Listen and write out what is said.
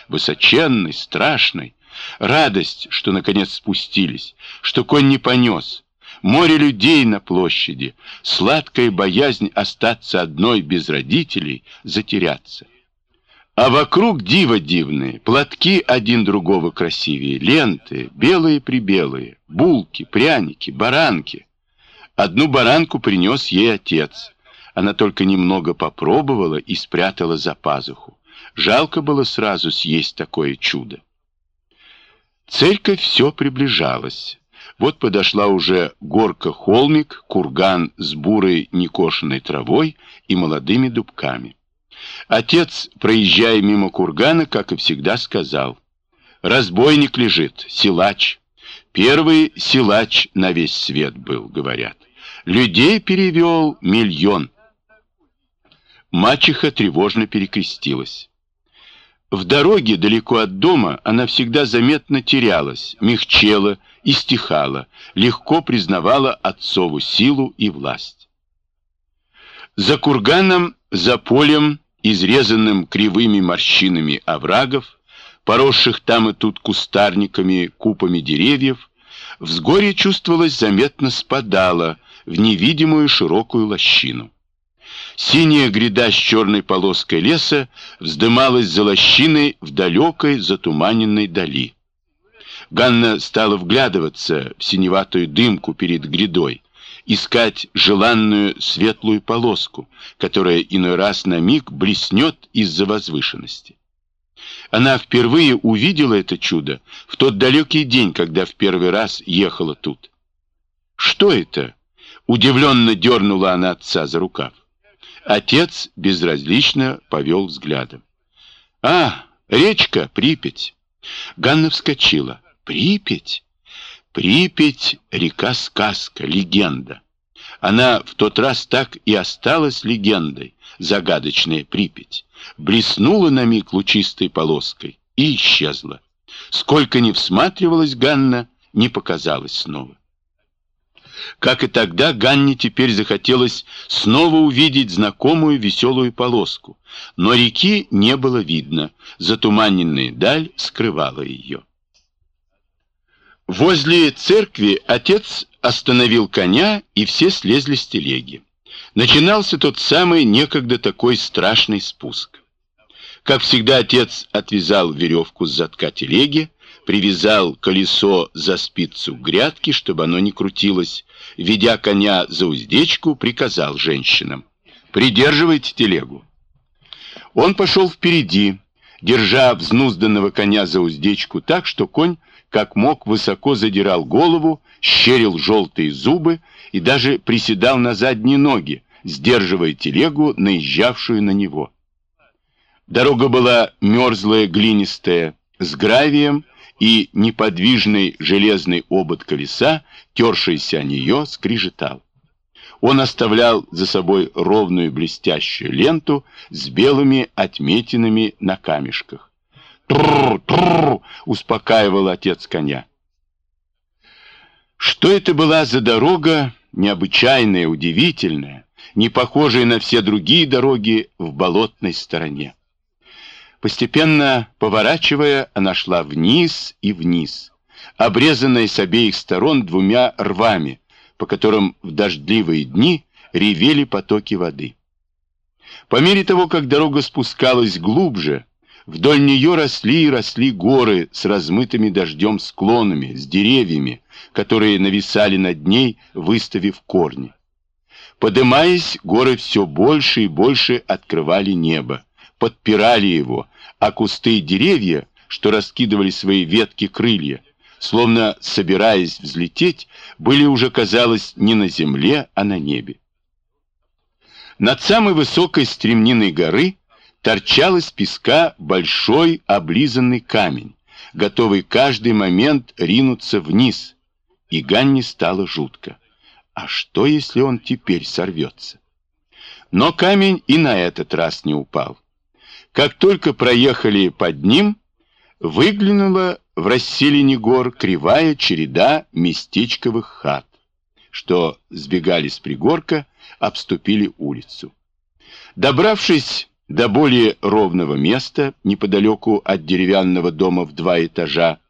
высоченной, страшной. Радость, что наконец спустились, что конь не понес. Море людей на площади, сладкая боязнь остаться одной без родителей, затеряться. А вокруг диво дивные, платки один другого красивее, ленты, белые-прибелые, булки, пряники, баранки. Одну баранку принес ей отец. Она только немного попробовала и спрятала за пазуху. Жалко было сразу съесть такое чудо. Церковь все приближалась. Вот подошла уже горка-холмик, курган с бурой некошенной травой и молодыми дубками. Отец, проезжая мимо кургана, как и всегда, сказал: «Разбойник лежит, силач. Первый силач на весь свет был, говорят. Людей перевел 1 000 000». Мачеха тревожно перекрестилась. В дороге далеко от дома она всегда заметно терялась, мягчела и стихала, легко признавала отцову силу и власть. За курганом, за полем, изрезанным кривыми морщинами оврагов, поросших там и тут кустарниками, купами деревьев, взгорье чувствовалось заметно спадало в невидимую широкую лощину. Синяя гряда с черной полоской леса вздымалась за лощиной в далекой затуманенной дали. Ганна стала вглядываться в синеватую дымку перед грядой, искать желанную светлую полоску, которая иной раз на миг блеснет из-за возвышенности. Она впервые увидела это чудо в тот далекий день, когда в первый раз ехала тут. «Что это?» — удивленно дернула она отца за рукав. Отец безразлично повел взглядом. «А, речка Припять». Ганна вскочила. «Припять? Припять — река-сказка, легенда. Она в тот раз так и осталась легендой, загадочная Припять. Блеснула на миг лучистой полоской и исчезла. Сколько ни всматривалась Ганна, не показалась снова. Как и тогда, Ганне теперь захотелось снова увидеть знакомую веселую полоску, но реки не было видно, затуманенная даль скрывала ее. Возле церкви отец остановил коня, и все слезли с телеги. Начинался тот самый некогда такой страшный спуск. Как всегда, отец отвязал веревку с задка телеги, привязал колесо за спицу грядки, чтобы оно не крутилось, ведя коня за уздечку, приказал женщинам: «Придерживайте телегу». Он пошел впереди, держа взнузданного коня за уздечку так, что конь, как мог, высоко задирал голову, щерил желтые зубы и даже приседал на задние ноги, сдерживая телегу, наезжавшую на него. Дорога была мерзлая, глинистая, с гравием, и неподвижный железный обод колеса, тершийся о нее, скрежетал. Он оставлял за собой ровную блестящую ленту с белыми отметинами на камешках. «Трррр, трррр!» — успокаивал отец коня. Что это была за дорога, необычайная, удивительная, не похожая на все другие дороги в болотной стороне? Постепенно поворачивая, она шла вниз и вниз, обрезанная с обеих сторон 2 рвами, по которым в дождливые дни ревели потоки воды. По мере того, как дорога спускалась глубже, вдоль нее росли и росли горы с размытыми дождем склонами, с деревьями, которые нависали над ней, выставив корни. Подымаясь, горы все больше и больше открывали небо, подпирали его, а кусты и деревья, что раскидывали свои ветки крылья, словно собираясь взлететь, были уже, казалось, не на земле, а на небе. Над самой высокой стремниной горы торчал из песка большой облизанный камень, готовый каждый момент ринуться вниз, и Ганне стало жутко. А что, если он теперь сорвется? Но камень и на этот раз не упал. Как только проехали под ним, выглянула в расселине гор кривая череда местечковых хат, что сбегали с пригорка, обступили улицу. Добравшись До более ровного места, неподалеку от деревянного дома в 2 этажа,